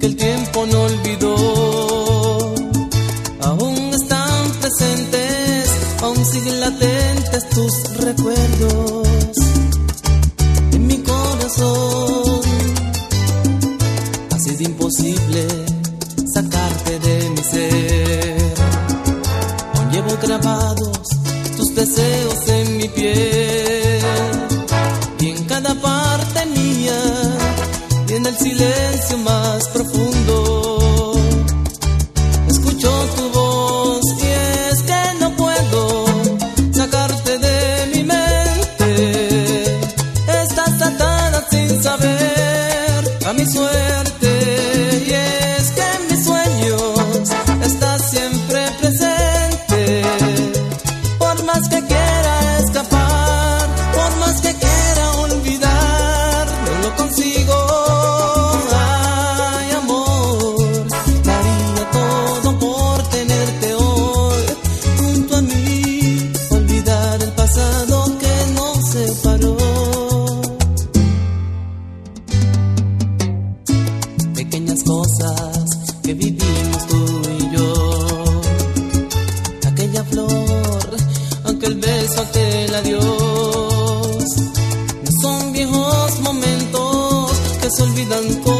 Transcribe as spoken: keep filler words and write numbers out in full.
que el tiempo no olvidó. Aún están presentes, aún siguen latentes tus recuerdos en mi corazón. Ha sido imposible sacarte de mi ser. Aún llevo grabados tus deseos en mi piel, y en cada parte mía, y en el silencio más profundo, escucho tu voz, y es que no puedo sacarte de mi mente. Estás atada sin saber a mi suerte, y es que en mis sueños estás siempre presente. Por más que quiera escapar, por más que quiera olvidar, no lo consigo. Ay, amor, daría todo por tenerte hoy junto a mí, olvidar el pasado que nos separó. Pequeñas cosas que vivimos tú y yo, aquella flor, aquel beso, aquel adiós, no son viejos momentos que se olvidan con